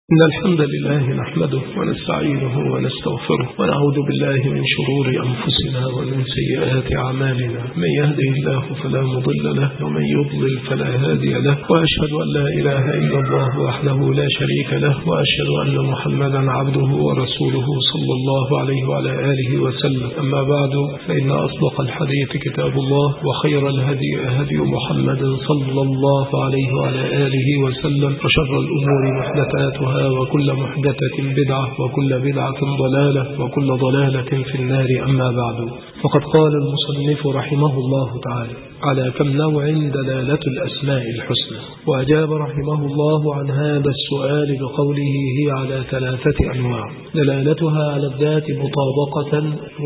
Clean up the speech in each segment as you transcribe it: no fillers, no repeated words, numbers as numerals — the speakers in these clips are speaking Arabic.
إن الحمد لله نحمده ونستعينه ونستغفره ونعوذ بالله من شرور أنفسنا ومن سيئات أعمالنا. من يهده الله فلا مضل له ومن يضلل فلا هادي له، وأشهد أن لا إله إلا الله وحده لا شريك له، وأشهد أن محمدا عبده ورسوله صلى الله عليه وعلى آله وسلم. أما بعد، فإن أصدق الحديث كتاب الله، وخير الهدي هدي محمد صلى الله عليه وعلى آله وسلم، وشر الأمور محدثاتها، وكل محدثة بدعة، وكل بدعة ضلالة، وكل ضلالة في النار. أما بعد، فقد قال المصنف رحمه الله تعالى: على كم نوع دلالة الأسماء الحسنى؟ وأجاب رحمه الله عن هذا السؤال بقوله: هي على 3 أنواع: دلالتها على الذات مطابقة،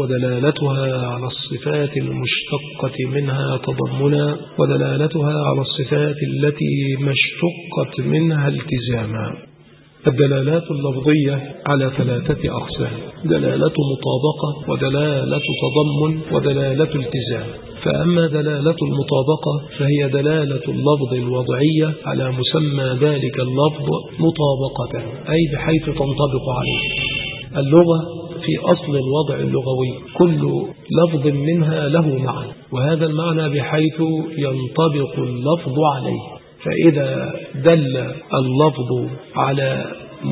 ودلالتها على الصفات المشتقة منها تضمنا، ودلالتها على الصفات التي ما اشتقت منها التزاما. الدلالات اللفظية على 3 أقسام: دلالة مطابقة، ودلالة تضمن، ودلالة التزام. فأما دلالة المطابقة فهي دلالة اللفظ الوضعية على مسمى ذلك اللفظ مطابقة، أي بحيث تنطبق عليه. اللغة في أصل الوضع اللغوي كل لفظ منها له معنى، وهذا المعنى بحيث ينطبق اللفظ عليه. فإذا دل اللفظ على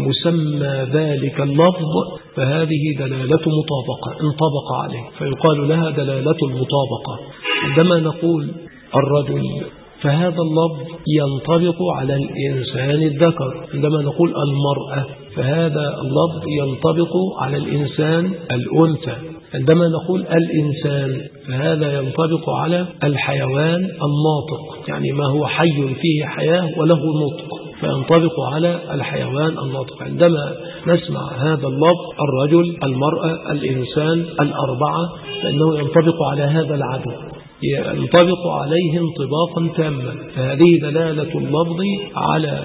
مسمى ذلك اللفظ فهذه دلالة مطابقة، انطبق عليه، فيقال لها دلالة المطابقة. عندما نقول الرجل فهذا اللفظ ينطبق على الإنسان الذكر. عندما نقول المرأة فهذا اللفظ ينطبق على الإنسان الأنثى. عندما نقول الإنسان فهذا ينطبق على الحيوان الناطق، يعني ما هو حي فيه حياة وله نطق، فينطبق على الحيوان الناطق. عندما نسمع هذا اللفظ الرجل، المرأة، الإنسان، الأربعة، فإنه ينطبق على هذا العدد، ينطبق عليه انطباقا تاما. فهذه دلالة اللفظ على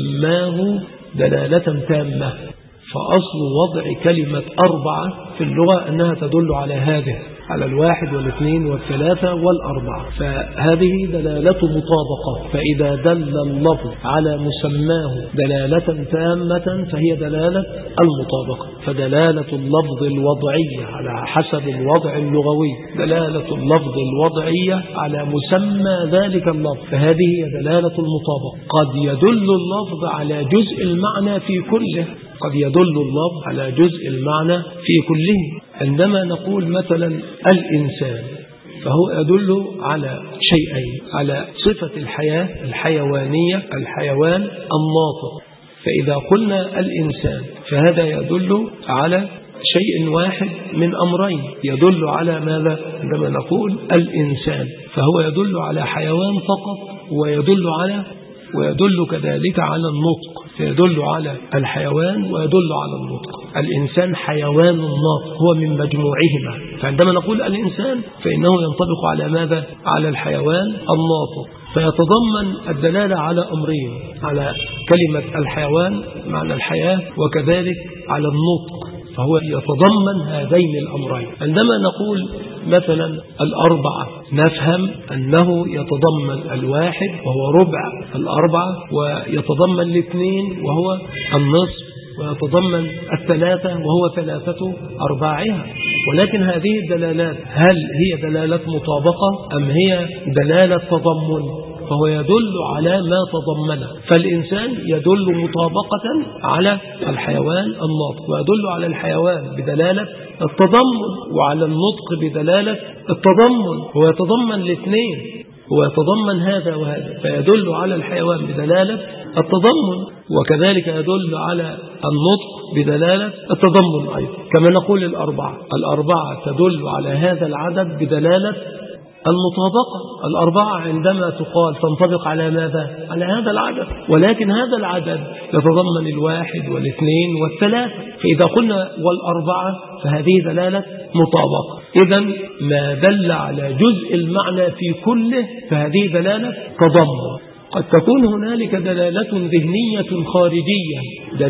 مسماه دلالة تامة. فأصل وضع كلمة 4 في اللغة أنها تدل على هذه، على 1 و2 و3 و4. فهذه دلالة مطابقة. فإذا دل اللفظ على مسماه دلالة تامة فهي دلالة المطابقة. فدلالة اللفظ الوضعية على حسب الوضع اللغوي دلالة اللفظ الوضعية على مسمى ذلك اللفظ، فهذه هي دلالة المطابقة. قد يدل اللفظ على جزء المعنى في كله، قد يدل اللفظ على جزء المعنى في كله. عندما نقول مثلا الإنسان فهو يدل على شيئين: على صفة الحياة الحيوانية، الحيوان الناطق. فإذا قلنا الإنسان فهذا يدل على شيء واحد من أمرين: يدل على ماذا؟ عندما نقول الإنسان فهو يدل على حيوان فقط، ويدل كذلك على النطق، فيدل على الحيوان ويدل على النطق. الإنسان حيوان ناطق هو من مجموعهما. فعندما نقول الإنسان فإنه ينطبق على ماذا؟ على الحيوان الناطق. فيتضمن الدلالة على أمرين: على كلمة الحيوان معنى الحياة، وكذلك على النطق، فهو يتضمن هذين الأمرين. عندما نقول مثلا 4 نفهم أنه يتضمن 1 وهو ربع 4، ويتضمن 2 وهو النصف، ويتضمن 3 وهو 3 أرباعها. ولكن هذه الدلالات هل هي دلالة مطابقة أم هي دلالة تضمن؟ فهو يدل على ما تضمنه. فالإنسان يدل مطابقة على الحيوان الناطق، ويدل على الحيوان بدلالة التضمن، وعلى النطق بدلالة التضمن. هو يتضمن الاثنين، هو يتضمن هذا وهذا، فيدل على الحيوان بدلالة التضمن، وكذلك يدل على النطق بدلالة التضمن أيضا. كما نقول الأربعة تدل على هذا العدد بدلالة المطابقة. 4 عندما تقال تنطبق على ماذا؟ على هذا العدد، ولكن هذا العدد يتضمن 1 و2 و3. فإذا قلنا 4 فهذه دلالة مطابقة. إذن ما دل على جزء المعنى في كله فهذه دلالة تضمن. قد تكون هنالك دلالة ذهنية خارجية،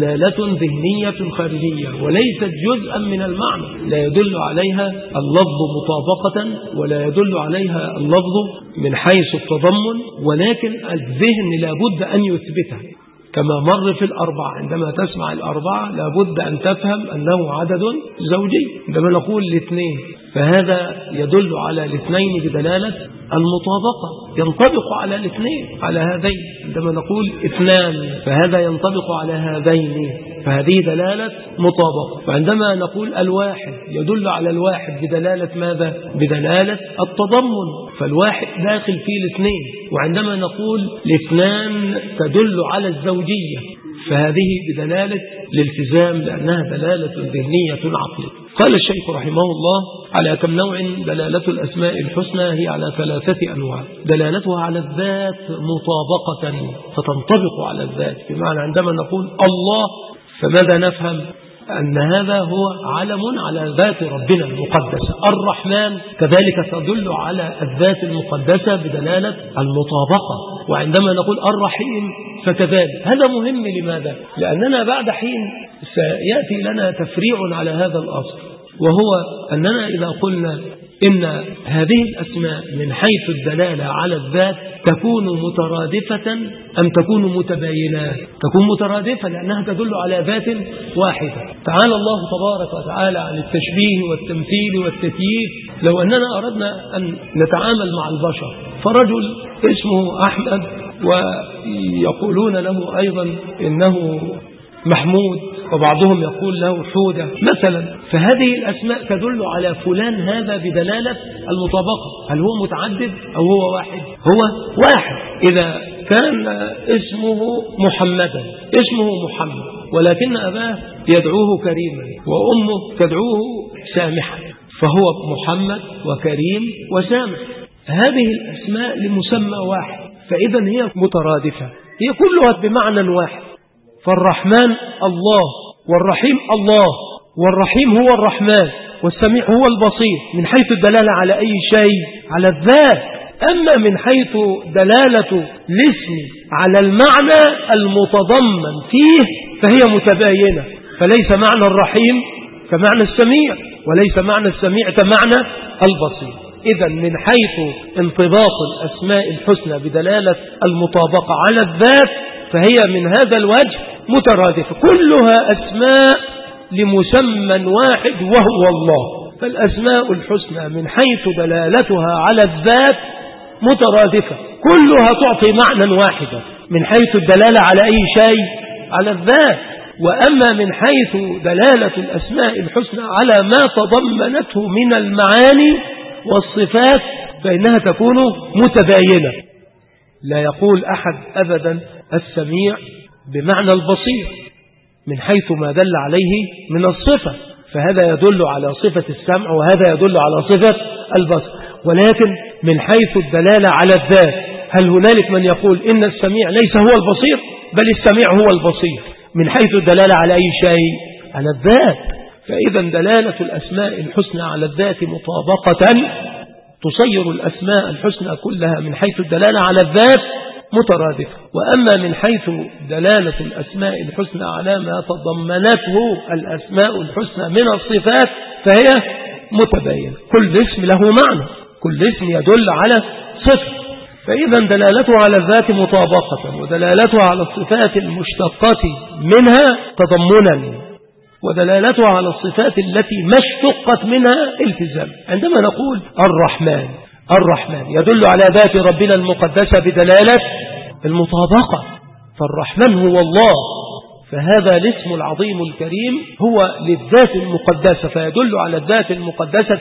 وليست جزءا من المعنى، لا يدل عليها اللفظ مطابقة ولا يدل عليها اللفظ من حيث التضمن، ولكن الذهن لابد أن يثبتها. كما مر في الأربعة. عندما تسمع الأربعة لابد أن تفهم أنه عدد زوجي. عندما نقول الاثنين فهذا يدل على الاثنين بدلالة المطابقة، ينطبق على الاثنين على هذين. عندما نقول اثنان فهذا ينطبق على هذين، فهذه دلالة مطابقة. وعندما نقول الواحد يدل على الواحد بدلالة ماذا؟ بدلالة التضمن، فالواحد داخل فيه الاثنين. وعندما نقول الاثنان تدل على الزوجية، فهذه بدلالة الالتزام لأنها دلالة ذهنية عقلية. قال الشيخ رحمه الله: على كم نوع دلالة الأسماء الحسنى؟ هي على 3 أنواع. دلالتها على الذات مطابقة فتنطبق على الذات، بمعنى عندما نقول الله فماذا نفهم؟ أن هذا هو علم على ذات ربنا المقدسة. الرحمن كذلك تدل على الذات المقدسة بدلالة المطابقة. وعندما نقول الرحيم فكذلك. هذا مهم. لماذا؟ لأننا بعد حين سيأتي لنا تفريع على هذا الأصل، وهو أننا إذا قلنا إن هذه الأسماء من حيث الدلالة على الذات تكون مترادفة أم تكون متباينة؟ تكون مترادفة لأنها تدل على ذات واحدة. تعالى الله تبارك وتعالى عن التشبيه والتمثيل والتكييف. لو أننا أردنا أن نتعامل مع البشر، فرجل اسمه أحمد ويقولون له أيضا إنه محمود، وبعضهم يقول له حودة مثلا، فهذه الأسماء تدل على فلان هذا بدلالة المطابقة. هل هو متعدد أو هو واحد؟ هو واحد. إذا كان اسمه محمدا، اسمه محمد، ولكن أباه يدعوه كريما وأمه تدعوه سامحا، فهو محمد وكريم وسامح. هذه الأسماء لمسمى واحد، فإذا هي مترادفة، هي كلها بمعنى واحد. فالرحمن الله، والرحيم الله، والرحيم هو الرحمن، والسميع هو البصير، من حيث الدلالة على أي شيء؟ على الذات. أما من حيث دلالة الاسم على المعنى المتضمن فيه فهي متباينة، فليس معنى الرحيم كمعنى السميع، وليس معنى السميع كمعنى البصير. إذا من حيث انطباق الأسماء الحسنى بدلالة المطابقة على الذات فهي من هذا الوجه مترادفة، كلها أسماء لمسمى واحد وهو الله. فالأسماء الحسنى من حيث دلالتها على الذات مترادفة، كلها تعطي معنى واحدا من حيث الدلالة على أي شيء؟ على الذات. وأما من حيث دلالة الأسماء الحسنى على ما تضمنته من المعاني والصفات فإنها تكون متباينة. لا يقول أحد أبدا السميع بمعنى البصير من حيث ما دل عليه من الصفة، فهذا يدل على صفة السمع وهذا يدل على صفة البصر. ولكن من حيث الدلالة على الذات هل هنالك من يقول إن السميع ليس هو البصير؟ بل السميع هو البصير من حيث الدلالة على أي شيء؟ على الذات. فإذا دلالة الأسماء الحسنى على الذات مطابقة تصير الأسماء الحسنى كلها من حيث الدلالة على الذات مترادفة. وأما من حيث دلالة الأسماء الحسنى على ما تضمنته الأسماء الحسنى من الصفات فهي متباينة، كل اسم له معنى، كل اسم يدل على صفة. فإذا دلالته على الذات مطابقة، ودلالته على الصفات المشتقة منها تضمنا، ودلالته على الصفات التي ما اشتقت منها التزام. عندما نقول الرحمن، الرحمن يدل على ذات ربنا المقدسة بدلالة المطابقة، فالرحمن هو الله، فهذا الاسم العظيم الكريم هو للذات المقدسة، فيدل على الذات المقدسة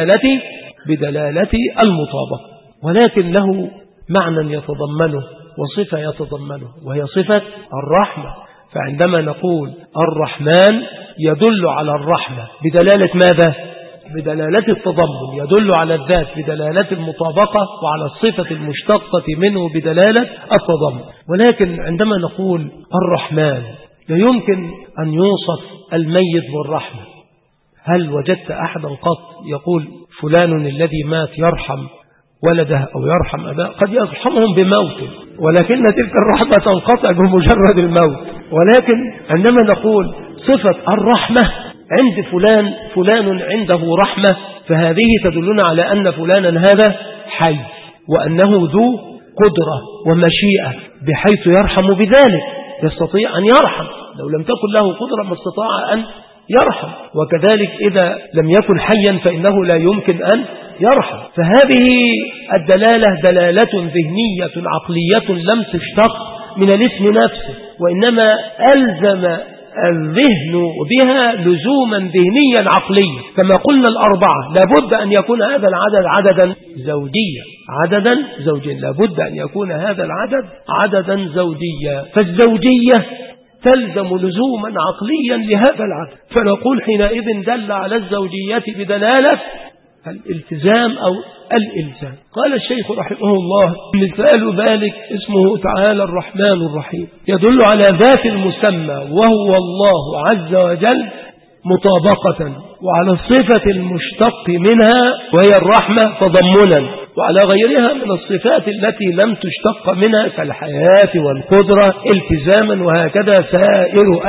بدلالة المطابقة، ولكن له معنى يتضمنه وصفة يتضمنه، وهي صفة الرحمة. فعندما نقول الرحمن يدل على الرحمة بدلالة ماذا؟ بدلالة التضمن، يدل على الذات بدلالة المطابقة، وعلى الصفة المشتقة منه بدلالة التضمن. ولكن عندما نقول الرحمن لا يمكن أن يوصف الميت بالرحمة. هل وجدت أحدا قط يقول فلان الذي مات يرحم ولده أو يرحم أباه؟ قد يرحمهم بموته، ولكن تلك الرحمة تنقطع بمجرد الموت. ولكن عندما نقول صفة الرحمة عند فلان عنده رحمة، فهذه تدلنا على أن فلانا هذا حي، وأنه ذو قدرة ومشيئة بحيث يرحم بذلك. يستطيع أن يرحم، لو لم تكن له قدرة ما استطاع أن يرحم، وكذلك إذا لم يكن حيا فإنه لا يمكن أن يرحم. فهذه الدلالة دلالة ذهنية عقلية لم تشتق من الاسم نفسه، وإنما ألزم الذهن بها لزوما ذهنيا عقليا. كما قلنا الأربعة لابد أن يكون هذا العدد عددا زوجيا، عددا زوجيا، لابد أن يكون هذا العدد عددا زوجيا، فالزوجية تلزم لزوما عقليا لهذا العدد. فنقول حينئذ دل على الزوجية بدلالة الالتزام أو الإلزام. قال الشيخ رحمه الله: مثال ذلك اسمه تعالى الرحمن الرحيم، يدل على ذات المسمى وهو الله عز وجل مطابقة، وعلى الصفة المشتق منها وهي الرحمة تضمنا، وعلى غيرها من الصفات التي لم تشتق منها كالحياة والقدرة التزاما، وهكذا سائر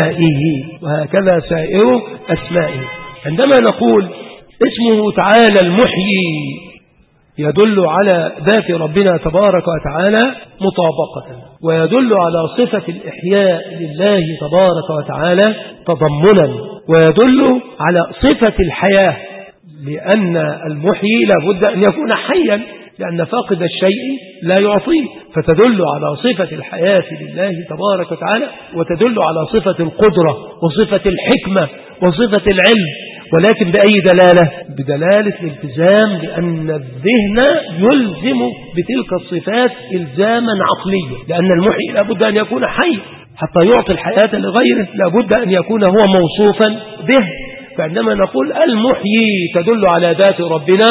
أسمائه. عندما نقول اسمه تعالى المحيي يدل على ذات ربنا تبارك وتعالى مطابقة، ويدل على صفة الإحياء لله تبارك وتعالى تضمنا، ويدل على صفة الحياة، لأن المحيي لابد أن يكون حيا، لأن فاقد الشيء لا يعطيه، فتدل على صفة الحياة لله تبارك وتعالى، وتدل على صفة القدرة وصفة الحكمة وصفة العلم. ولكن بأي دلالة؟ بدلالة الالتزام، لأن الذهن يلزم بتلك الصفات إلزاما عقليا، لأن المحيي لابد أن يكون حي حتى يعطي الحياة لغيره، لابد أن يكون هو موصوفا به. فعندما نقول المحيي تدل على ذات ربنا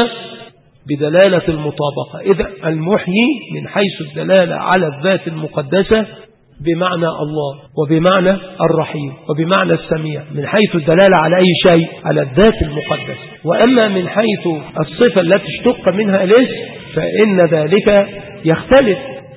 بدلالة المطابقة. إذا المحيي من حيث الدلالة على الذات المقدسة بمعنى الله، وبمعنى الرحيم، وبمعنى السميع، من حيث الدلالة على أي شيء على الذات المقدسة. وأما من حيث الصفة التي اشتق منها الاسم فإن ذلك يختلف،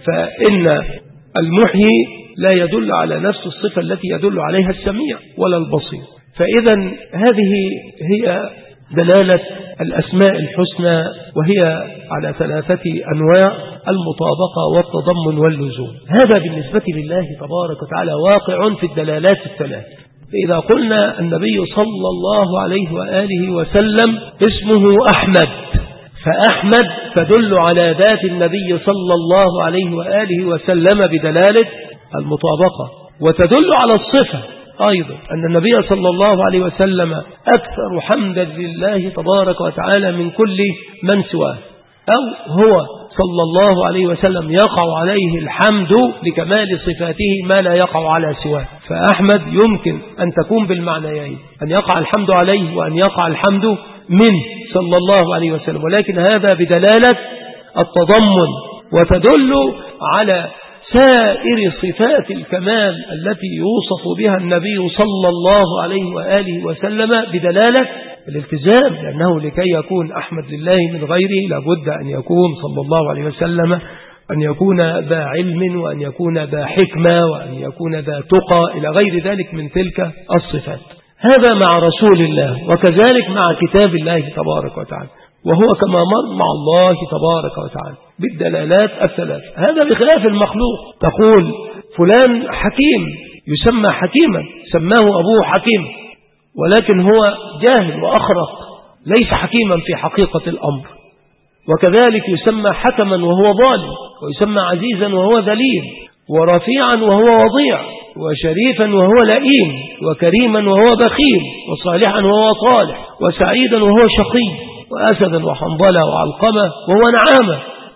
فإن المحيي لا يدل على نفس الصفة التي يدل عليها السميع ولا البصير. فإذا هذه هي دلالة الأسماء الحسنى، وهي على 3 أنواع: المطابقة والتضمن واللزوم. هذا بالنسبة لله تبارك وتعالى واقع في الدلالات الثلاث. فإذا قلنا النبي صلى الله عليه وآله وسلم اسمه أحمد، فأحمد تدل على ذات النبي صلى الله عليه وآله وسلم بدلالة المطابقة، وتدل على الصفة أيضا أن النبي صلى الله عليه وسلم أكثر حمدا لله تبارك وتعالى من كل من سواه، أو هو صلى الله عليه وسلم يقع عليه الحمد لكمال صفاته ما لا يقع على سواه. فأحمد يمكن أن تكون بالمعنيين، أن يقع الحمد عليه وأن يقع الحمد منه صلى الله عليه وسلم، ولكن هذا بدلالة التضمن، وتدل على سائر صفات الكمال التي يوصف بها النبي صلى الله عليه وآله وسلم بدلالة الالتزام، لأنه لكي يكون أحمد لله من غيره لابد أن يكون صلى الله عليه وسلم أن يكون ذا علم، وأن يكون ذا حكمة، وأن يكون ذا تقى، إلى غير ذلك من تلك الصفات. هذا مع رسول الله، وكذلك مع كتاب الله تبارك وتعالى، وهو كما مر مع الله تبارك وتعالى بالدلالات الثلاث. هذا بخلاف المخلوق، تقول فلان حكيم يسمى حكيما، سماه أبوه حكيم، ولكن هو جاهل وأخرق، ليس حكيما في حقيقة الأمر. وكذلك يسمى حكما وهو ظالم، ويسمى عزيزا وهو ذليل، ورفيعا وهو وضيع، وشريفا وهو لئيم، وكريما وهو بخيل، وصالحا وهو طالح، وسعيدا وهو شقي، وأسدا وحنظلة وعلقمة وهو نعامة،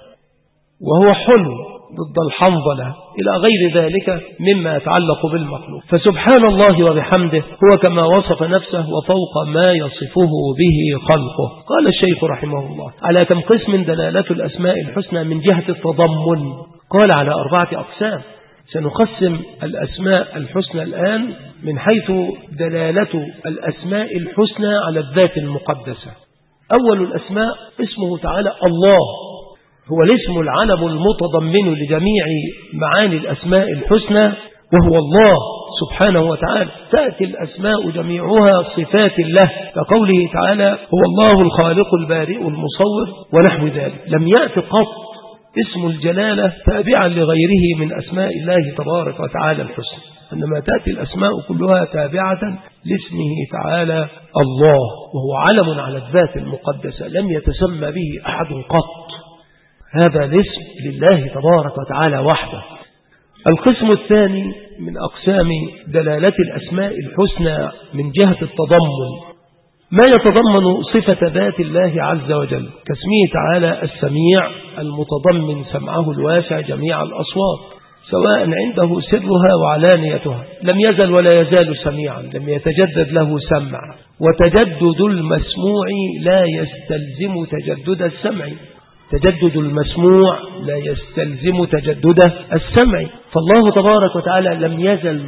وهو حلو ضد الحنظلة، إلى غير ذلك مما يتعلق بالمخلوق. فسبحان الله وبحمده هو كما وصف نفسه وفوق ما يصفه به خلقه. قال الشيخ رحمه الله: على كم قسم دلالة الأسماء الحسنى من جهة التضمن؟ قال على 4 أقسام. سنقسم الأسماء الحسنى الآن من حيث دلالة الأسماء الحسنى على الذات المقدسة. أول الأسماء اسمه تعالى الله، هو الاسم العلم المتضمن لجميع معاني الأسماء الحسنى، وهو الله سبحانه وتعالى. تأتي الأسماء جميعها صفات له، كقوله تعالى: هو الله الخالق البارئ المصور ونحو ذلك. لم يأتي قط اسم الجلالة تابعا لغيره من أسماء الله تبارك وتعالى الحسنى، عندما تأتي الأسماء كلها تابعة لاسمه تعالى الله، وهو علم على الذات المقدسة لم يتسمى به أحد قط، هذا الاسم لله تبارك وتعالى وحده. القسم الثاني من أقسام دلالة الأسماء الحسنى من جهة التضمن، ما يتضمن صفة ذات الله عز وجل كاسمه تعالى السميع المتضمن سمعه الواسع جميع الأصوات سواء عنده سرها وعلانيتها، لم يزل ولا يزال سميعا، لم يتجدد له سمع، وتجدد المسموع لا يستلزم تجدد السمع، تجدد المسموع لا يستلزم تجدد السمع، فالله تبارك وتعالى لم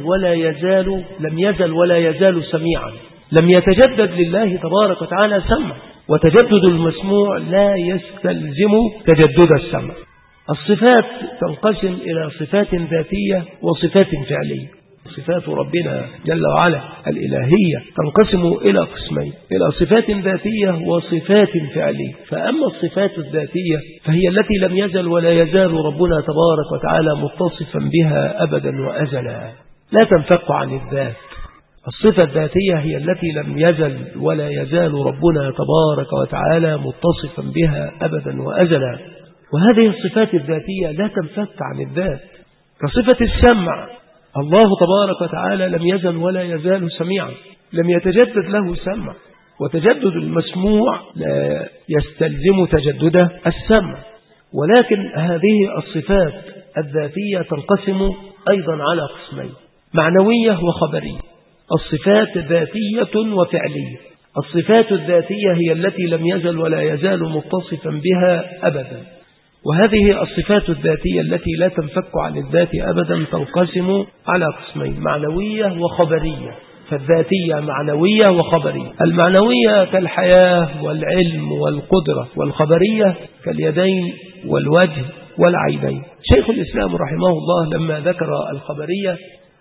يزل ولا يزال سميعا، لم يتجدد لله تبارك وتعالى سمع، وتجدد المسموع لا يستلزم تجدد السمع. الصفات تنقسم إلى صفات ذاتية وصفات فعلية. صفات ربنا جل وعلا الإلهية تنقسم إلى قسمين، إلى صفات ذاتية وصفات فعلية. فأما الصفات الذاتية فهي التي لم يزل ولا يزال ربنا تبارك وتعالى متصفا بها أبدا وأزلا، لا تنفك عن الذات. الصفة الذاتية هي التي لم يزل ولا يزال ربنا تبارك وتعالى متصفا بها أبدا وأزلا، وهذه الصفات الذاتية لا تنفك عن الذات. كصفة السمع، الله تبارك وتعالى لم يزل ولا يزال سميعا، لم يتجدد له سمع، وتجدد المسموع لا يستلزم تجدد السمع. ولكن هذه الصفات الذاتية تنقسم أيضا على قسمين، معنوية وخبرية. الصفات ذاتية وفعلية. الصفات الذاتية هي التي لم يزل ولا يزال متصفا بها أبدا، وهذه الصفات الذاتية التي لا تنفك عن الذات أبدا تنقسم على قسمين، معنوية وخبرية. فالذاتية معنوية وخبرية. المعنوية كالحياة والعلم والقدرة، والخبرية كاليدين والوجه والعينين. شيخ الإسلام رحمه الله لما ذكر الخبرية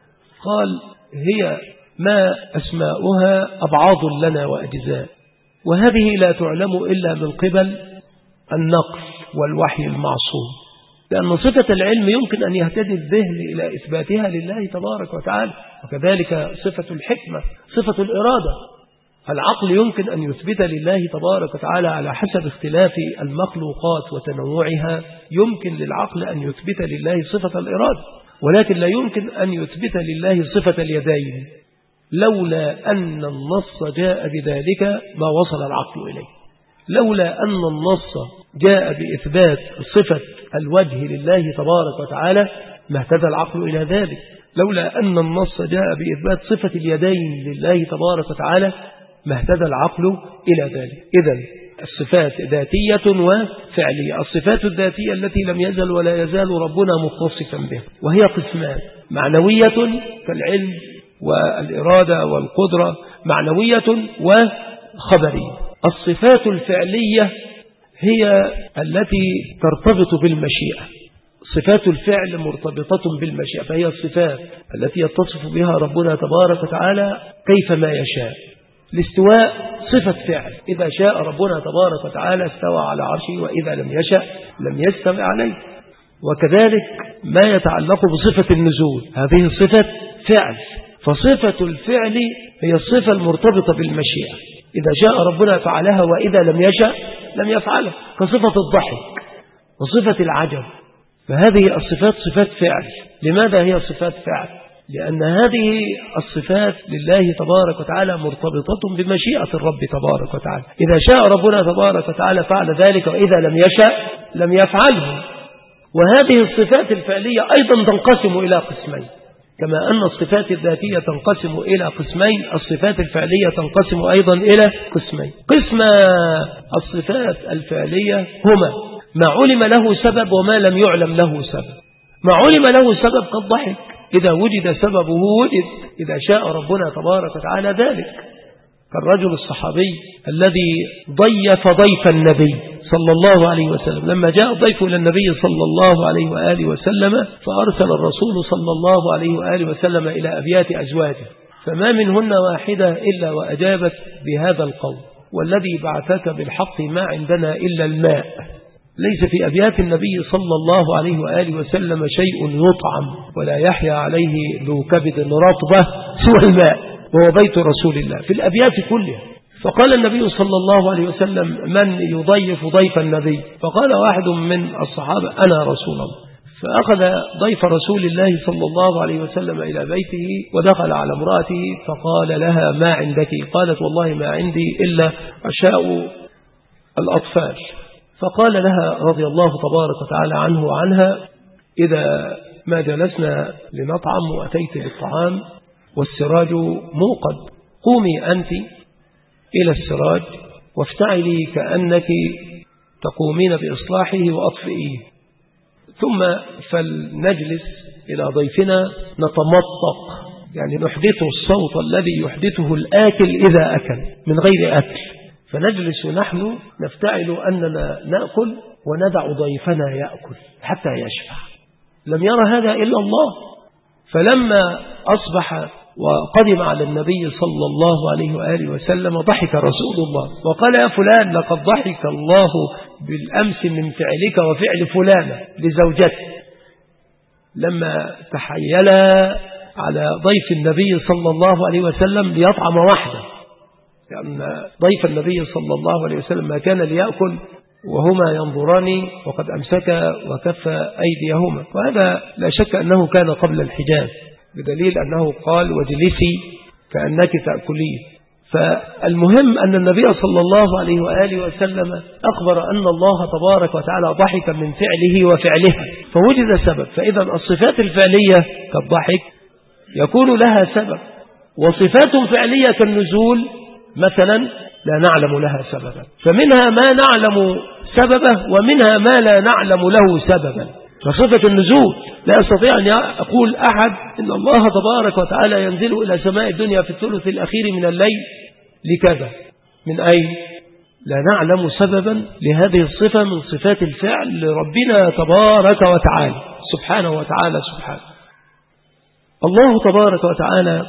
قال هي ما أسماؤها أبعاض لنا وأجزاء، وهذه لا تعلم إلا من قبل النقل والوحي المعصوم، لأن صفة العلم يمكن أن يهتدي الذهن إلى إثباتها لله تبارك وتعالى، وكذلك صفة الحكمة، صفة الإرادة. العقل يمكن أن يثبت لله تبارك وتعالى على حسب اختلاف المخلوقات وتنوعها، يمكن للعقل أن يثبت لله صفة الإرادة، ولكن لا يمكن أن يثبت لله صفة اليدين، لولا أن النص جاء بذلك ما وصل العقل إليه. لولا أن النص جاء بإثبات صفة الوجه لله تبارك وتعالى ما اهتدى العقل إلى ذلك. لولا أن النص جاء بإثبات صفة اليدين لله تبارك وتعالى ما اهتدى العقل إلى ذلك. إذن الصفات ذاتية وفعلية. الصفات الذاتية التي لم يزل ولا يزال ربنا متصفا بها، وهي قسمان، معنوية كالعلم والإرادة والقدرة، معنوية وخبرية. الصفات الفعلية هي التي ترتبط بالمشيئة. صفات الفعل مرتبطة بالمشيئة، فهي الصفات التي يتصف بها ربنا تبارك وتعالى كيفما يشاء. الاستواء صفة فعل، إذا شاء ربنا تبارك وتعالى استوى على عرشه، وإذا لم يشاء لم يستوي عليه. وكذلك ما يتعلق بصفة النزول، هذه صفة فعل، فصفة الفعل هي الصفة المرتبطة بالمشيئة، إذا شاء ربنا فعلها وإذا لم يشاء لم يفعلها، كصفة الضحك وصفة العجب. فهذه الصفات صفات فعل. لماذا هي صفات فعل؟ لأن هذه الصفات لله تبارك وتعالى مرتبطة بمشيئة الرب تبارك وتعالى، إذا شاء ربنا تبارك وتعالى فعل ذلك، وإذا لم يشاء لم يفعله. وهذه الصفات الفعلية أيضا تنقسم إلى قسمين، كما أن الصفات الذاتية تنقسم إلى قسمين، الصفات الفعلية تنقسم أيضا إلى قسمين. قسم الصفات الفعلية هما ما علم له سبب وما لم يعلم له سبب. ما علم له سبب كالضحك، إذا وجد سببه وجد، إذا شاء ربنا تبارك وتعالى ذلك، كالرجل الصحابي الذي ضيف النبي صلى الله عليه وسلم، لما جاء ضيف إلى النبي صلى الله عليه وآله وسلم، فأرسل الرسول صلى الله عليه وآله وسلم إلى أبيات أزواجه، فما منهن واحدة إلا وأجابت بهذا القول: والذي بعثك بالحق ما عندنا إلا الماء، ليس في أبيات النبي صلى الله عليه وآله وسلم شيء يطعم ولا يحيا عليه ذو كبد رطبة سوى الماء، وهو بيت رسول الله في الأبيات كلها. فقال النبي صلى الله عليه وسلم: من يضيف ضيف النبي؟ فقال واحد من الصحابة: أنا رسول الله. فأخذ ضيف رسول الله صلى الله عليه وسلم إلى بيته ودخل على امرأته فقال لها: ما عندك؟ قالت: والله ما عندي إلا عشاء الأطفال. فقال لها رضي الله تبارك وتعالى عنه وعنها: إذا ما جلسنا لنطعم وأتيت بالطعام والسراج موقد، قومي أنت إلى السراج وافتعلي كأنك تقومين بإصلاحه وأطفئيه، ثم فلنجلس إلى ضيفنا نتمطق، يعني نحدثه الصوت الذي يحدثه الآكل إذا أكل من غير أكل، فنجلس نحن نفتعل أننا نأكل وندع ضيفنا يأكل حتى يشبع. لم يرى هذا إلا الله. فلما أصبح وقدم على النبي صلى الله عليه وآله وسلم ضحك رسول الله وقال: يا فلان، لقد ضحك الله بالأمس من فعلك وفعل فلانة لزوجته. لما تحيل على ضيف النبي صلى الله عليه وسلم ليطعم وحده، لأن ضيف النبي صلى الله عليه وسلم ما كان ليأكل وهما ينظران وقد أمسك وكف أيديهما، وهذا لا شك أنه كان قبل الحجاب، بدليل أنه قال: واجلسي كأنك تأكلين. فالمهم أن النبي صلى الله عليه وآله وسلم أخبر أن الله تبارك وتعالى ضحك من فعله وفعلها، فوجد سبب. فإذا الصفات الفعلية كالضحك يكون لها سبب، وصفات فعلية كالنزول مثلا لا نعلم لها سببا، فمنها ما نعلم سببه ومنها ما لا نعلم له سببا. فصفة النزول لا يستطيع أن يقول أحد إن الله تبارك وتعالى ينزل إلى سماء الدنيا في الثلث الأخير من الليل لكذا. من أين؟ لا نعلم سببا لهذه الصفة من صفات الفعل لربنا تبارك وتعالى سبحانه وتعالى. سبحانه الله تبارك وتعالى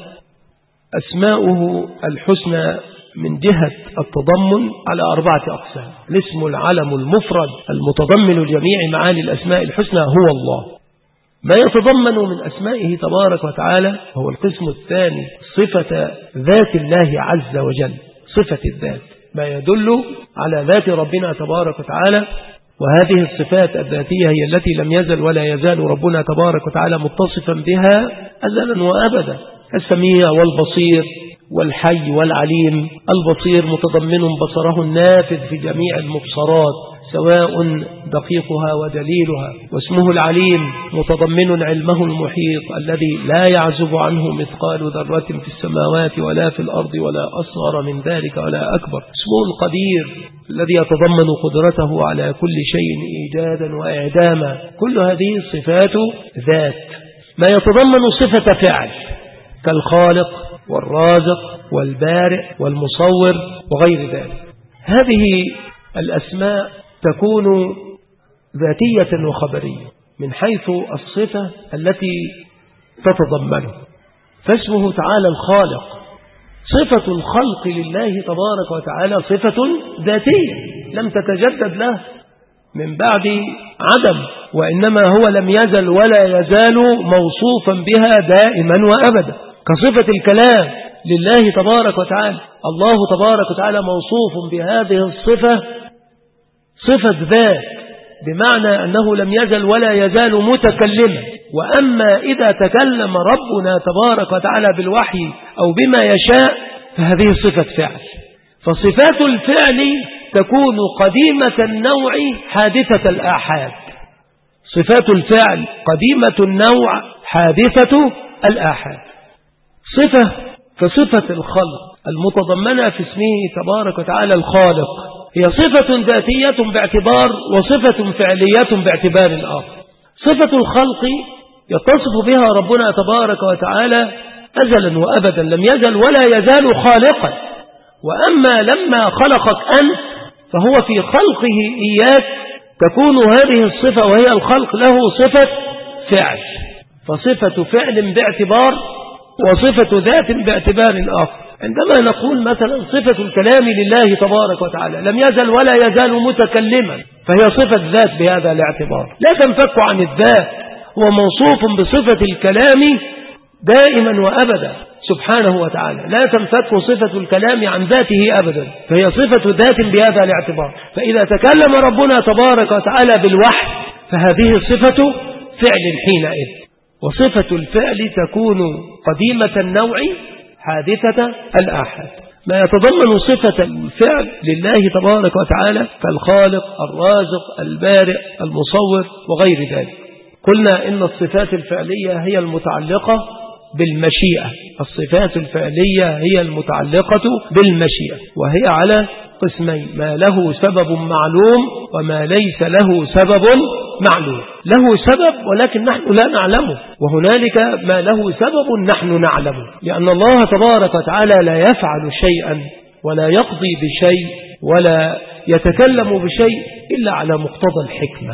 أسماؤه الحسنى من جهة التضمن على 4 أقسام. الاسم العلم المفرد المتضمن لجميع معاني الأسماء الحسنى هو الله. ما يتضمن من أسمائه تبارك وتعالى هو القسم الثاني، صفة ذات الله عز وجل، صفة الذات، ما يدل على ذات ربنا تبارك وتعالى. وهذه الصفات الذاتية هي التي لم يزل ولا يزال ربنا تبارك وتعالى متصفا بها أزلا وأبدا، السميع والبصير والحي والعليم. البصير متضمن بصره النافذ في جميع المبصرات سواء دقيقها ودليلها، واسمه العليم متضمن علمه المحيط الذي لا يعزب عنه مثقال ذرة في السماوات ولا في الأرض ولا أصغر من ذلك ولا أكبر. اسمه القدير الذي يتضمن قدرته على كل شيء إيجادا وإعداما. كل هذه صفات ذات. ما يتضمن صفة فعل كالخالق والرازق والبارئ والمصور وغير ذلك. هذه الأسماء تكون ذاتية وخبرية من حيث الصفة التي تتضمنه. فاسمه تعالى الخالق، صفة الخلق لله تبارك وتعالى صفة ذاتية لم تتجدد له من بعد عدم، وإنما هو لم يزل ولا يزال موصوفا بها دائما وأبدا. كصفة الكلام لله تبارك وتعالى، الله تبارك وتعالى موصوف بهذه الصفة صفة ذات، بمعنى أنه لم يزل ولا يزال متكلما. وأما إذا تكلم ربنا تبارك وتعالى بالوحي أو بما يشاء فهذه صفة فعل. فصفات الفعل تكون قديمة النوع حادثة الآحاد. صفات الفعل قديمة النوع حادثة الآحاد. صفة كصفة الخلق المتضمنة في اسمه تبارك وتعالى الخالق، هي صفة ذاتية باعتبار وصفة فعلية باعتبار آخر. صفة الخلق يتصف بها ربنا تبارك وتعالى أزلا وأبدا، لم يزل ولا يزال خالقا. وأما لما خلقك أنت فهو في خلقه إياك تكون هذه الصفة وهي الخلق له صفة فعل. فصفة فعل باعتبار وصفة ذات باعتبار آخر. عندما نقول مثلا صفة الكلام لله تبارك وتعالى لم يزل ولا يزال متكلما، فهي صفة ذات بهذا الاعتبار، لا تنفك عن الذات. هو موصوف بصفة الكلام دائما وأبدا سبحانه وتعالى، لا تنفك صفة الكلام عن ذاته أبدا، فهي صفة ذات بهذا الاعتبار. فإذا تكلم ربنا تبارك وتعالى بالوحي فهذه صفة فعل حينئذ، وصفة الفعل تكون قديمة النوع حادثة الآحاد. ما يتضمن صفة الفعل لله تبارك وتعالى كالخالق، الرازق، البارئ، المصور وغير ذلك. قلنا إن الصفات الفعلية هي المتعلقة بالمشيئة، الصفات الفعلية هي المتعلقة بالمشيئة، وهي على قسمين: ما له سبب معلوم وما ليس له سبب معلوم. له سبب ولكن نحن لا نعلمه، وهنالك ما له سبب نحن نعلمه، لأن الله تبارك وتعالى لا يفعل شيئا ولا يقضي بشيء ولا يتكلم بشيء إلا على مقتضى الحكمة،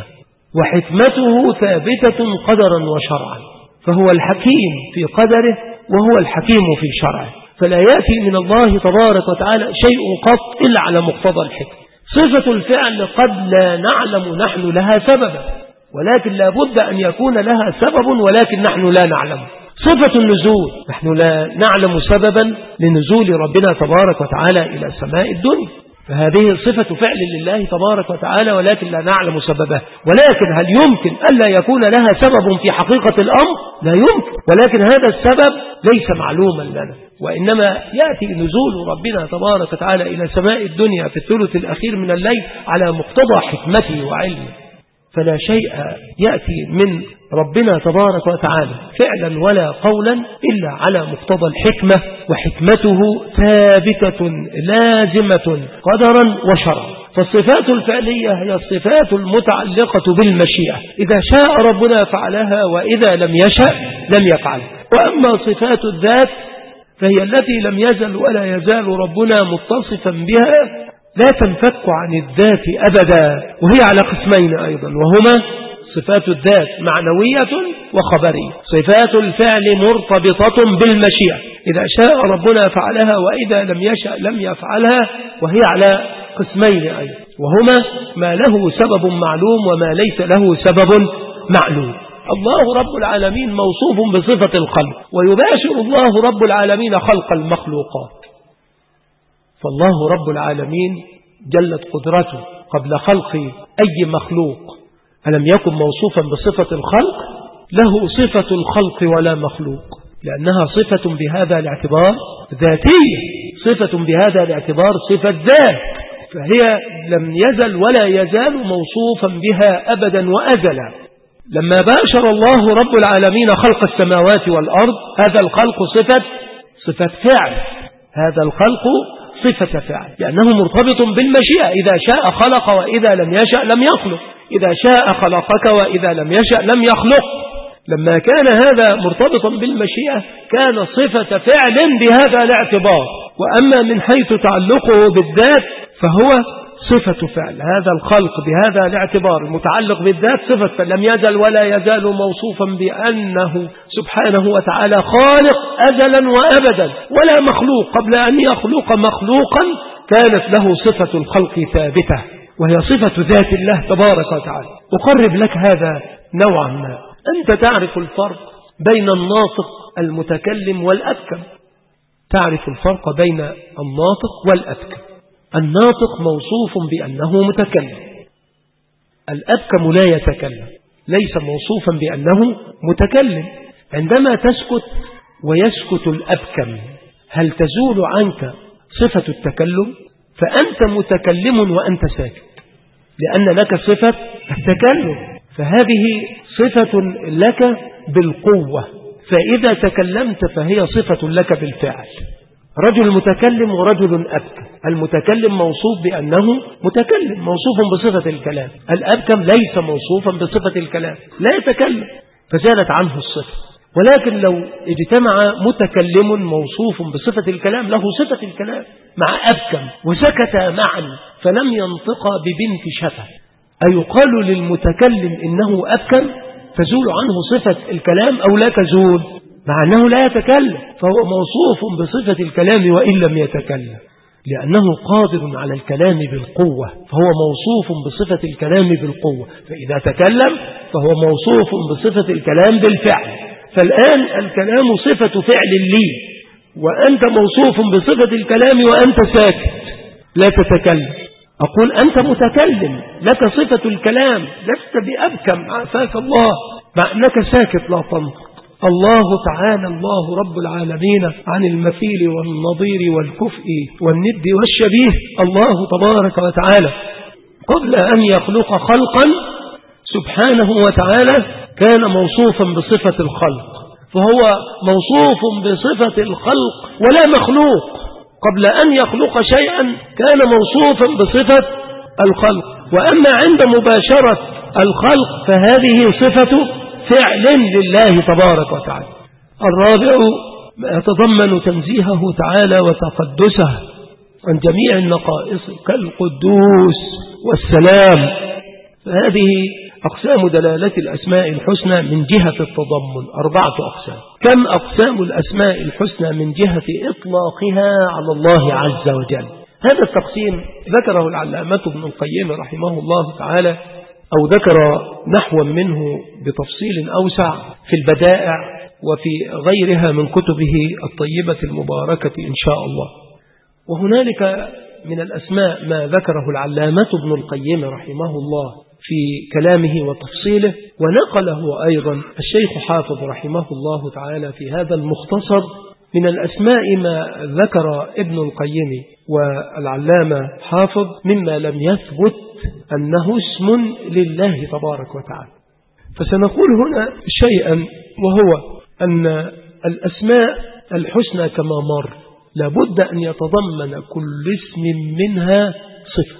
وحكمته ثابتة قدرا وشرعا، فهو الحكيم في قدره وهو الحكيم في شرعه، فلا يأتي من الله تبارك وتعالى شيء قط إلا على مقتضى الحكمة. صفة الفعل قد لا نعلم نحن لها سببا، ولكن لا بد أن يكون لها سبب ولكن نحن لا نعلم. صفة النزول نحن لا نعلم سببا لنزول ربنا تبارك وتعالى إلى سماء الدنيا، فهذه صفة فعل لله تبارك وتعالى ولكن لا نعلم سببه. ولكن هل يمكن ألا يكون لها سبب في حقيقة الأمر؟ لا يمكن، ولكن هذا السبب ليس معلوما لنا، وإنما يأتي نزول ربنا تبارك وتعالى إلى سماء الدنيا في الثلث الأخير من الليل على مقتضى حكمته وعلمه، فلا شيء يأتي من ربنا تبارك وتعالى فعلا ولا قولا إلا على مقتضى الحكمة، وحكمته ثابتة لازمة قدرا وشرعا. فالصفات الفعلية هي الصفات المتعلقة بالمشيئة، إذا شاء ربنا فعلها وإذا لم يشأ لم يفعلها. وأما صفات الذات فهي التي لم يزل ولا يزال ربنا متصفا بها، لا تنفك عن الذات أبدا، وهي على قسمين أيضا، وهما صفات الذات معنوية وخبرية. صفات الفعل مرتبطة بالمشيئة، إذا شاء ربنا فعلها وإذا لم يشأ لم يفعلها، وهي على قسمين أيضا، وهما ما له سبب معلوم وما ليس له سبب معلوم. الله رب العالمين موصوف بصفة الخلق، ويباشر الله رب العالمين خلق المخلوقات، فالله رب العالمين جلت قدرته قبل خلق أي مخلوق ألم يكن موصوفا بصفة الخلق؟ له صفة الخلق ولا مخلوق، لأنها صفة بهذا الاعتبار ذاتية، صفة بهذا الاعتبار صفة ذات، فهي لم يزل ولا يزال موصوفا بها أبدا وأزلا. لما باشر الله رب العالمين خلق السماوات والأرض، هذا الخلق صفة فعل، هذا الخلق صفة فعل، لأنه مرتبط بالمشيئة، إذا شاء خلق وإذا لم يشأ لم يخلق، إذا شاء خلقك وإذا لم يشأ لم يخلق. لما كان هذا مرتبطا بالمشيئة كان صفة فعل بهذا الاعتبار. وأما من حيث تعلقه بالذات فهو صفة فعل، هذا الخلق بهذا الاعتبار المتعلق بالذات صفة، لم يزل ولا يزال موصوفا بأنه سبحانه وتعالى خالق أزلا وأبدا، ولا مخلوق قبل أن يخلق مخلوقا كانت له صفة الخلق ثابتة، وهي صفة ذات الله تبارك وتعالى. أقرب لك هذا نوعا ما. أنت تعرف الفرق بين الناطق المتكلم والأبكم، تعرف الفرق بين الناطق والأبكم. الناطق موصوف بأنه متكلم، الأبكم لا يتكلم، ليس موصوفا بأنه متكلم. عندما تسكت ويسكت الأبكم هل تزول عنك صفة التكلم؟ فأنت متكلم وأنت ساكت، لأن لك صفة التكلم، فهذه صفة لك بالقوة، فإذا تكلمت فهي صفة لك بالفعل. رجل متكلم ورجل أبكم، المتكلم موصوف بأنه متكلم، موصوف بصفة الكلام، الأبكم ليس موصوفا بصفة الكلام، لا يتكلم فزالت عنه الصفة. ولكن لو اجتمع متكلم موصوف بصفة الكلام له صفة الكلام مع أبكم وسكتا معا فلم ينطق ببنت شفة، أيقال للمتكلم إنه أبكم تزول عنه صفة الكلام أو لا تزول؟ مع أنه لا يتكلم، فهو موصوف بصفة الكلام وإن لم يتكلم. لأنه قادر على الكلام بالقوة، فهو موصوف بصفة الكلام بالقوة، فإذا تكلم فهو موصوف بصفة الكلام بالفعل. فالآن الكلام صفة فعل لي، وأنت موصوف بصفة الكلام وأنت ساكت لا تتكلم. أقول أنت متكلم، لك صفة الكلام، لست بأبكم عافاك الله، مع أنك ساكت لا تنطق. الله تعالى الله رب العالمين عن المثيل والنظير والكفء والند والشبيه. الله تبارك وتعالى قبل أن يخلق خلقا سبحانه وتعالى كان موصوفا بصفة الخلق، فهو موصوف بصفة الخلق ولا مخلوق. قبل أن يخلق شيئا كان موصوفا بصفة الخلق، وأما عند مباشرة الخلق فهذه صفة فعل لله تبارك وتعالى. الرابع ما يتضمن تنزيهه تعالى وتقدسه عن جميع النقائص كالقدوس والسلام. فهذه أقسام دلالة الأسماء الحسنى من جهة التضمن 4 أقسام. كم أقسام الأسماء الحسنى من جهة إطلاقها على الله عز وجل؟ هذا التقسيم ذكره العلامة ابن القيم رحمه الله تعالى، أو ذكر نحو منه بتفصيل أوسع في البدائع وفي غيرها من كتبه الطيبة المباركة إن شاء الله. وهنالك من الأسماء ما ذكره العلامة ابن القيم رحمه الله في كلامه وتفصيله، ونقله أيضا الشيخ حافظ رحمه الله تعالى في هذا المختصر. من الأسماء ما ذكر ابن القيم والعلامة حافظ مما لم يثبت أنه اسم لله تبارك وتعالى. فسنقول هنا شيئا، وهو أن الأسماء الحسنى كما مر لابد أن يتضمن كل اسم منها صفة،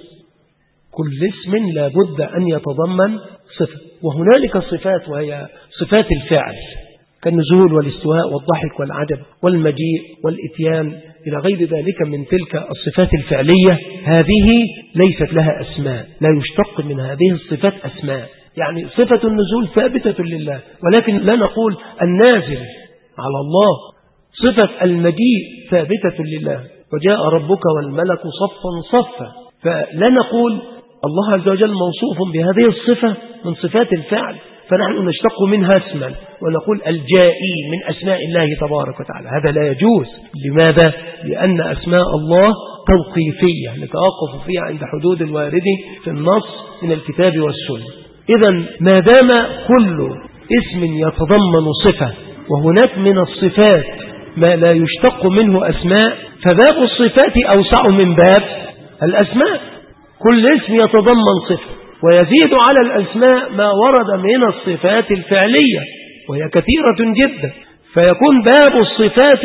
كل اسم لابد أن يتضمن صفة. وهنالك صفات وهي صفات الفعل كالنزول والاستواء والضحك والعجب والمجيء والإتيان إلى غير ذلك من تلك الصفات الفعلية. هذه ليست لها أسماء، لا يشتق من هذه الصفات أسماء. يعني صفة النزول ثابتة لله، ولكن لا نقول النازل على الله. صفة المجيء ثابتة لله، وجاء ربك والملك صفا صفا، فلا نقول الله عز وجل موصوف بهذه الصفة من صفات الفعل فنحن نشتق منها اسما ونقول الجائي من أسماء الله تبارك وتعالى. هذا لا يجوز. لماذا؟ لأن أسماء الله توقيفية نتوقف فيها عند حدود الوارد في النص من الكتاب والسنة. إذن ما دام كل اسم يتضمن صفة وهناك من الصفات ما لا يشتق منه أسماء، فباب الصفات أوسع من باب الأسماء. كل اسم يتضمن صفة، ويزيد على الأسماء ما ورد من الصفات الفعلية وهي كثيرة جدا، فيكون باب الصفات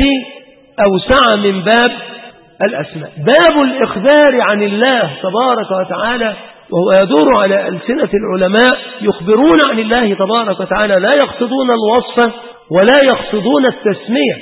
أوسع من باب الأسماء. باب الإخبار عن الله تبارك وتعالى وهو يدور على ألسنة العلماء يخبرون عن الله تبارك وتعالى، لا يقصدون الوصف ولا يقصدون التسمية،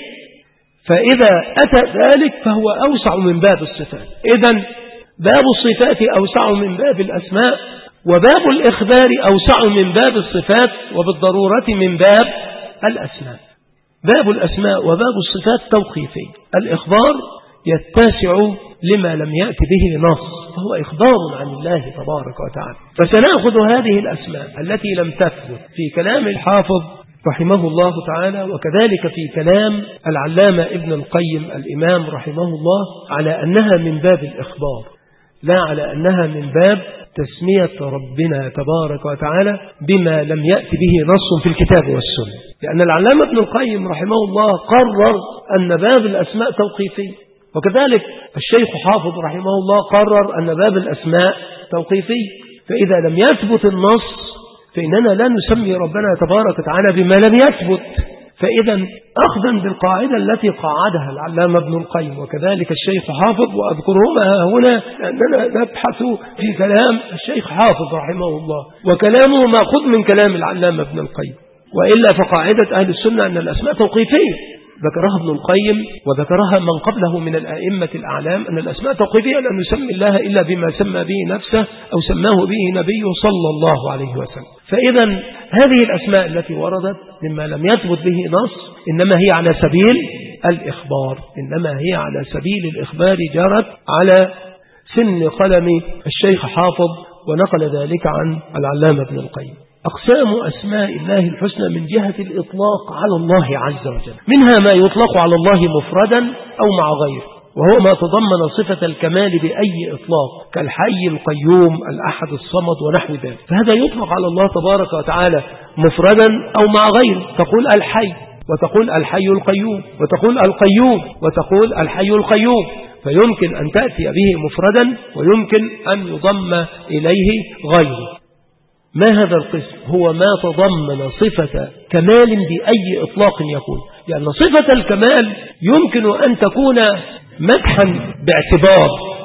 فإذا أتى ذلك فهو أوسع من باب الصفات. إذن باب الصفات أوسع من باب الأسماء، وباب الإخبار أوسع من باب الصفات، وبالضرورة من باب الأسماء. باب الأسماء وباب الصفات توقيفي. الإخبار يتسع لما لم يأتي به نص، فهو إخبار عن الله تبارك وتعالى. فسنأخذ هذه الأسماء التي لم تثبت في كلام الحافظ رحمه الله تعالى، وكذلك في كلام العلامة ابن القيم الإمام رحمه الله، على أنها من باب الإخبار لا على أنها من باب تسمية ربنا تبارك وتعالى بما لم يأتي به نص في الكتاب والسنة. لأن العلامة ابن القيم رحمه الله قرر أن باب الأسماء توقيفي، وكذلك الشيخ حافظ رحمه الله قرر أن باب الأسماء توقيفي. فإذا لم يثبت النص فإننا لا نسمي ربنا تبارك وتعالى بما لم يثبت. فإذا أخذا بالقاعدة التي قاعدها العلامة ابن القيم وكذلك الشيخ حافظ، وأذكرهما هنا لأننا نبحث في كلام الشيخ حافظ رحمه الله، وكلامه مأخوذ من كلام العلامة ابن القيم، وإلا فقاعدة أهل السنة أن الأسماء توقيفية ذكرها ابن القيم وذكرها من قبله من الأئمة الأعلام، أن الأسماء توقيفية، لا نسمي الله إلا بما سمى به نفسه أو سماه به نبيه صلى الله عليه وسلم. فإذا هذه الأسماء التي وردت مما لم يثبت به نص إنما هي على سبيل الإخبار، إنما هي على سبيل الإخبار جرت على سن قلم الشيخ حافظ، ونقل ذلك عن العلامة ابن القيم. أقسام أسماء الله الحسنى من جهة الإطلاق على الله عز وجل، منها ما يطلق على الله مفردا أو مع غيره، وهو ما تضمن صفة الكمال بأي إطلاق كالحي القيوم الأحد الصمد ونحو ذلك، فهذا يطلق على الله تبارك وتعالى مفردا أو مع غيره، تقول الحي وتقول الحي القيوم وتقول القيوم وتقول الحي القيوم، فيمكن أن تأتي به مفردا ويمكن أن يضم إليه غيره. ما هذا القسم؟ هو ما تضمن صفة كمال بأي إطلاق يكون، لأن صفة الكمال يمكن أن تكون مدحا باعتبار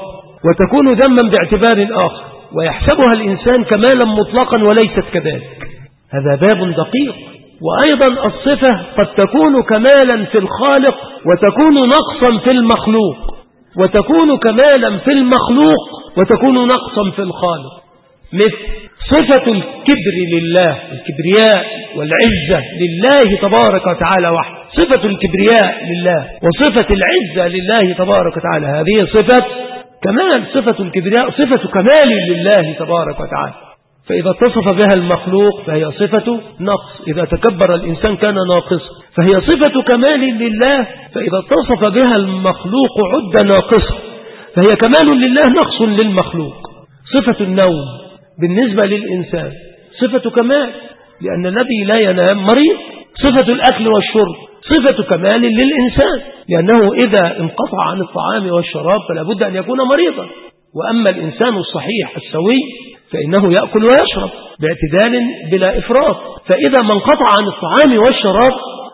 وتكون ذما باعتبار آخر، ويحسبها الإنسان كمالا مطلقا وليست كذلك، هذا باب دقيق. وأيضا الصفة قد تكون كمالا في الخالق وتكون نقصا في المخلوق، وتكون كمالا في المخلوق وتكون نقصا في الخالق، مثل صفة الكبر لله، الكبرياء والعزة لله تبارك وتعالى وحده، صفة الكبرياء لله وصفة العزة لله تبارك وتعالى، هذه صفة كمال، صفة الكبرياء صفة كمال لله تبارك وتعالى، فإذا اتصف بها المخلوق فهي صفة نقص، إذا تكبر الإنسان كان ناقصا، فهي صفة كمال لله، فإذا اتصف بها المخلوق عد ناقصا، فهي كمال لله نقص للمخلوق. صفة النوم بالنسبة للإنسان صفة كمال، لأن الذي لا ينام مريض. صفة الأكل والشرب صفة كمال للإنسان، لأنه إذا انقطع عن الطعام والشراب فلا بد أن يكون مريضا. وأما الإنسان الصحيح السوي فإنه يأكل ويشرب باعتدال بلا إفراط، فإذا ما انقطع عن الطعام والشراب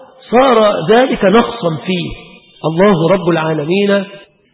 صار ذلك نقصا فيه. الله رب العالمين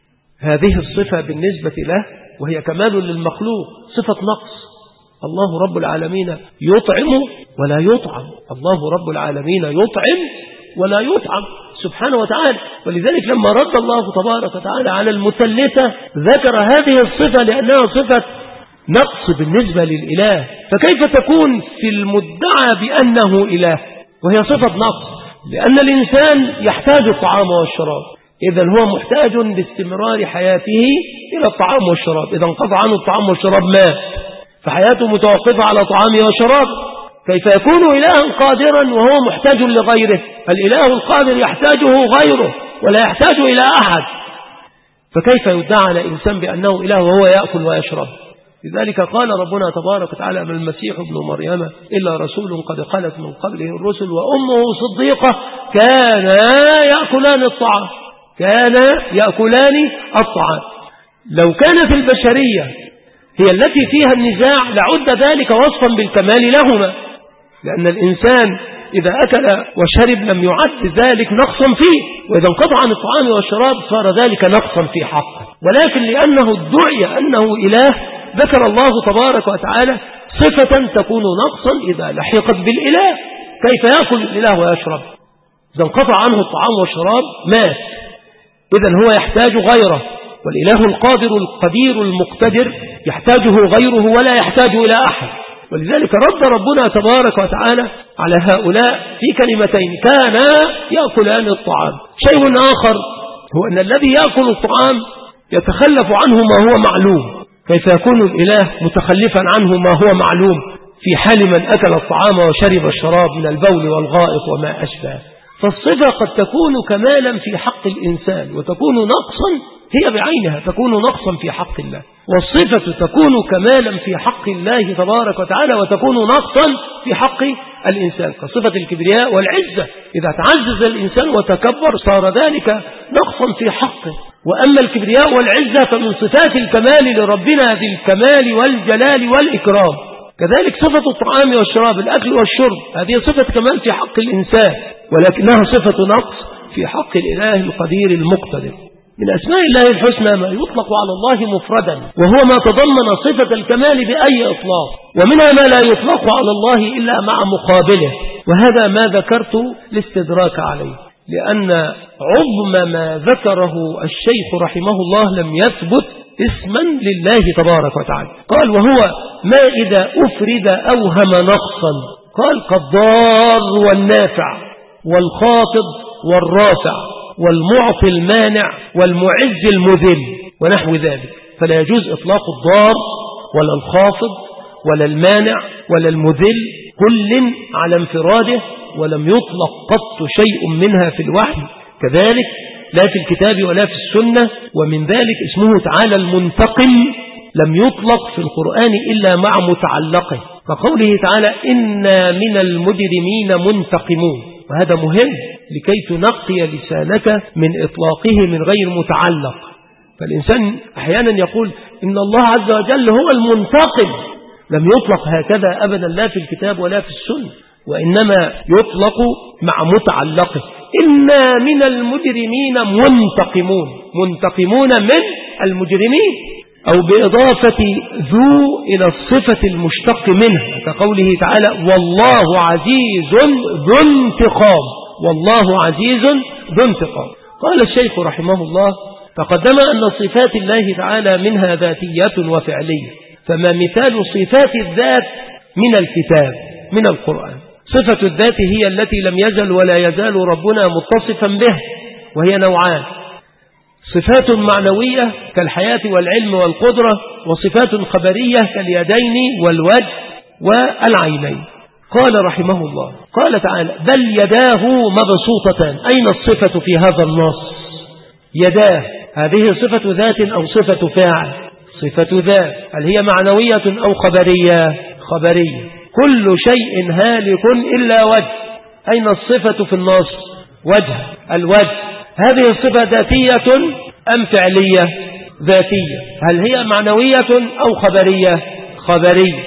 هذه الصفة بالنسبة له وهي كمال للمخلوق صفة نقص. الله رب العالمين يطعم ولا يطعم، الله رب العالمين يطعم ولا يطعم سبحانه وتعالى. ولذلك لما رد الله تبارك وتعالى على المثلثة ذكر هذه الصفة لأنها صفة نقص بالنسبة للإله، فكيف تكون في المدعى بأنه إله وهي صفة نقص؟ لأن الإنسان يحتاج الطعام والشراب، إذن هو محتاج لاستمرار حياته إلى الطعام والشراب، إذا انقطع عنه الطعام والشراب مات، فحياته متوقفة على طعامه وشرابه. كيف يكون إلها قادرا وهو محتاج لغيره؟ الإله القادر يحتاجه غيره ولا يحتاج إلى أحد، فكيف يدعى على إنسان بأنه إله وهو يأكل ويشرب؟ لذلك قال ربنا تبارك وتعالى: ما المسيح ابن مريم إلا رسول قد خلت من قبله الرسل وأمه صديقة كانا يأكلان الطعام، كانا يأكلان الطعام. لو كانت البشرية هي التي فيها النزاع لعد ذلك وصفا بالكمال لهما، لأن الإنسان إذا أكل وشرب لم يعد ذلك نقصا فيه، وإذا انقطع عن الطعام والشراب صار ذلك نقصا في حقه. ولكن لأنه ادعي أنه إله ذكر الله تبارك وتعالى صفة تكون نقصا إذا لحقت بالإله. كيف يأكل الإله ويشرب؟ إذا انقطع عنه الطعام والشراب مات، إذن هو يحتاج غيره، والإله القادر القدير المقتدر يحتاجه غيره ولا يحتاج إلى أحد. ولذلك رد ربنا تبارك وتعالى على هؤلاء في كلمتين: كانا يأكلان الطعام. شيء آخر هو أن الذي يأكل الطعام يتخلف عنه ما هو معلوم، كيف يكون الإله متخلفا عنه ما هو معلوم في حال من أكل الطعام وشرب الشراب من البول والغائط وما أشبه؟ فالصفة قد تكون كمالا في حق الإنسان وتكون نقصا، هي بعينها تكون نقصا في حق الله، والصفة تكون كمالا في حق الله تبارك وتعالى وتكون نقصا في حق الإنسان، كصفة الكبرياء والعزة، إذا تعزز الإنسان وتكبر صار ذلك نقصا في حقه. وأما الكبرياء والعزة فمن صفات الكمال لربنا ذي الكمال والجلال والإكرام. كذلك صفة الطعام والشراب، الأكل والشرب، هذه صفة كمال في حق الإنسان، ولكنها صفة نقص في حق الإله القدير المقتدر. من أسماء الله الحسنى ما يطلق على الله مفردا، وهو ما تضمن صفة الكمال بأي إطلاق، ومنها ما لا يطلق على الله إلا مع مقابله، وهذا ما ذكرت الاستدراك عليه، لأن عظم ما ذكره الشيخ رحمه الله لم يثبت اسما لله تبارك وتعالى. قال: وهو ما إذا أفرد أوهم نقصا، قال: كالضار والنافع والخافض والرافع، والمعطي المانع والمعز المذل ونحو ذلك. فلا يجوز إطلاق الضار ولا الخافض ولا المانع ولا المذل كل على انفراده، ولم يطلق قط شيء منها في الوحي كذلك لا في الكتاب ولا في السنة. ومن ذلك اسمه تعالى المنتقم لم يطلق في القرآن إلا مع متعلقه، فقوله تعالى إنا من المجرمين منتقمون، وهذا مهم لكي تنقي لسانك من إطلاقه من غير متعلق. فالإنسان أحيانا يقول إن الله عز وجل هو المنتقم، لم يطلق هكذا أبدا لا في الكتاب ولا في السنة، وإنما يطلق مع متعلقه. إنا من المجرمين منتقمون، منتقمون من المجرمين، أو بإضافة ذو إلى الصفة المشتق منها كقوله تعالى والله عزيز ذو انتقام، والله عزيز ذو انتقام. قال الشيخ رحمه الله تقدم أن صفات الله تعالى منها ذاتية وفعلية، فما مثال صفات الذات من الكتاب من القرآن؟ صفة الذات هي التي لم يزل ولا يزال ربنا متصفا به، وهي نوعان: صفات معنوية كالحياة والعلم والقدرة، وصفات خبرية كاليدين والوجه والعينين. قال رحمه الله قال تعالى بل يداه مبسوطتان. أين الصفة في هذا النص؟ يداه، هذه صفة ذات أو صفة فاعل؟ صفة ذات. هل هي معنوية أو خبرية؟ خبرية. كل شيء هالك إلا وجه. أين الصفة في النص؟ وجه، الوجه. هذه الصفة ذاتية أم فعلية؟ ذاتية. هل هي معنوية أو خبرية؟ خبرية.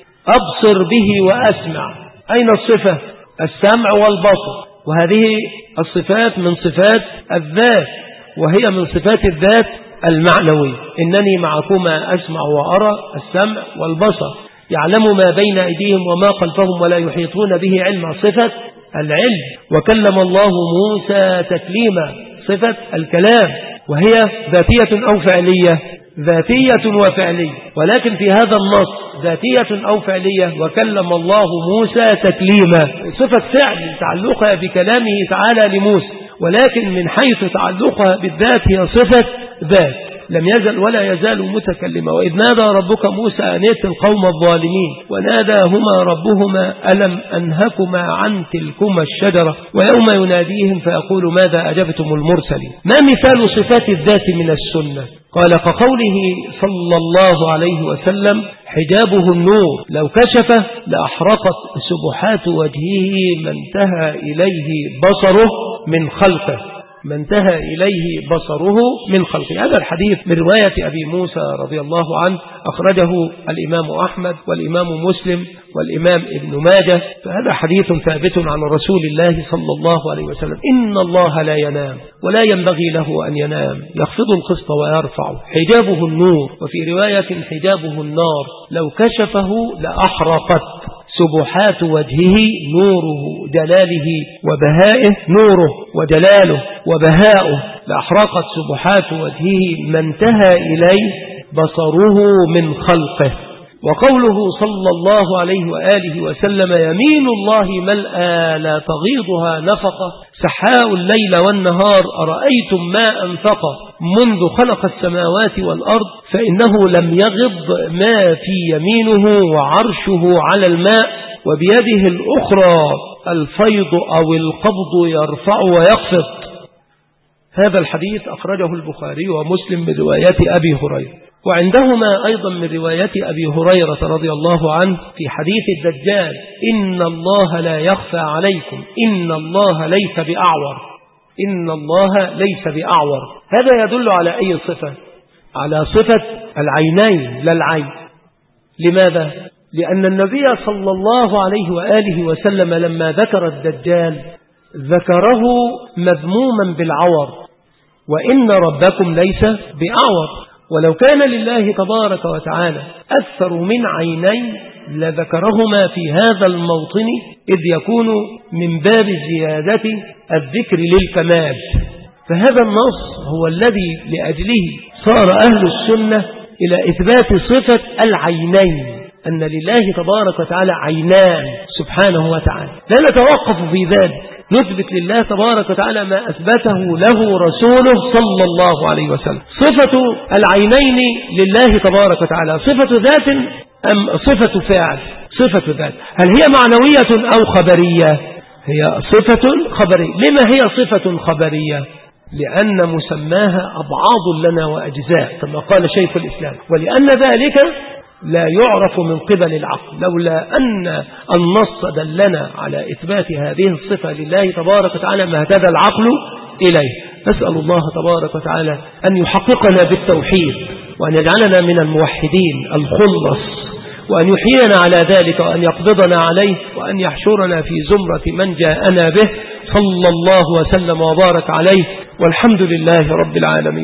أبصر به وأسمع. أين الصفة؟ السمع والبصر، وهذه الصفات من صفات الذات، وهي من صفات الذات المعنوية. إنني معكما أسمع وأرى، السمع والبصر. يعلم ما بين أيديهم وما خلفهم ولا يحيطون به علما، صفة العلم. وكلم الله موسى تكليما، صفة الكلام، وهي ذاتية أو فعلية؟ ذاتية وفعلية. ولكن في هذا النص ذاتية أو فعلية؟ وكلم الله موسى تكليما، صفة فعل تعلقها بكلامه تعالى لموسى، ولكن من حيث تعلقها بالذات هي صفة ذات، لم يزل ولا يزال متكلما. وإذ نادى ربك موسى أن ائت القوم الظالمين وناداهما ربهما ألم أنهكما عن تلكما الشجرة ويوم يناديهم فيقول ماذا أجبتم المرسلين. ما مثال صفات الذات من السنة؟ قال كقوله صلى الله عليه وسلم حجابه النور لو كشفه لأحرقت سبحات وجهه ما انتهى إليه بصره من خلقه، ما انتهى إليه بصره من خلقه. هذا الحديث من رواية أبي موسى رضي الله عنه، أخرجه الإمام أحمد والإمام مسلم والإمام ابن ماجه. فهذا حديث ثابت عن رسول الله صلى الله عليه وسلم: إن الله لا ينام ولا ينبغي له أن ينام، يخفض القسط ويرفعه، حجابه النور. وفي رواية حجابه النار لو كشفه لأحرقت سبحات وجهه نوره جلاله وبهائه، نوره وجلاله وبهاؤه لأحرقت سبحات وجهه ما انتهى إليه بصره من خلقه. وقوله صلى الله عليه وآله وسلم يمين الله ملأى لا تغيضها نفقة سحاء الليل والنهار أرأيتم ما أنفق منذ خلق السماوات والأرض فإنه لم يغض ما في يمينه وعرشه على الماء وبيده الأخرى الفيض أو القبض يرفع ويخفض. هذا الحديث أخرجه البخاري ومسلم من رواية أبي هريرة، وعندهما أيضا من رواية أبي هريرة رضي الله عنه في حديث الدجال: إن الله لا يخفى عليكم، إن الله ليس بأعور، إن الله ليس بأعور. هذا يدل على أي صفة؟ على صفة العينين لا العين. لماذا؟ لأن النبي صلى الله عليه وآله وسلم لما ذكر الدجال ذكره مذموما بالعور، وإن ربكم ليس بأعور. ولو كان لله تبارك وتعالى أكثر من عينين لذكرهما في هذا الموطن، إذ يكون من باب زيادة الذكر للكمال. فهذا النص هو الذي لأجله صار أهل السنة إلى إثبات صفة العينين، أن لله تبارك وتعالى عينان سبحانه وتعالى. لا نتوقف في ذلك، نثبت لله تبارك وتعالى ما أثبته له رسوله صلى الله عليه وسلم. صفة العينين لله تبارك وتعالى صفة ذات أم صفة فاعل؟ صفة ذات. هل هي معنوية أو خبرية؟ هي صفة خبرية. لما هي صفة خبرية؟ لأن مسماها أبعاض لنا وأجزاء كما قال شيخ الإسلام، ولأن ذلك لا يعرف من قبل العقل، لولا أن النص دلنا على إثبات هذه الصفة لله تبارك وتعالى ما اهتدى العقل إليه. نسأل الله تبارك وتعالى أن يحققنا بالتوحيد، وأن يجعلنا من الموحدين الخلص، وأن يحيينا على ذلك، وأن يقبضنا عليه، وأن يحشرنا في زمرة من جاءنا به. صلى الله وسلم وبارك عليه، والحمد لله رب العالمين.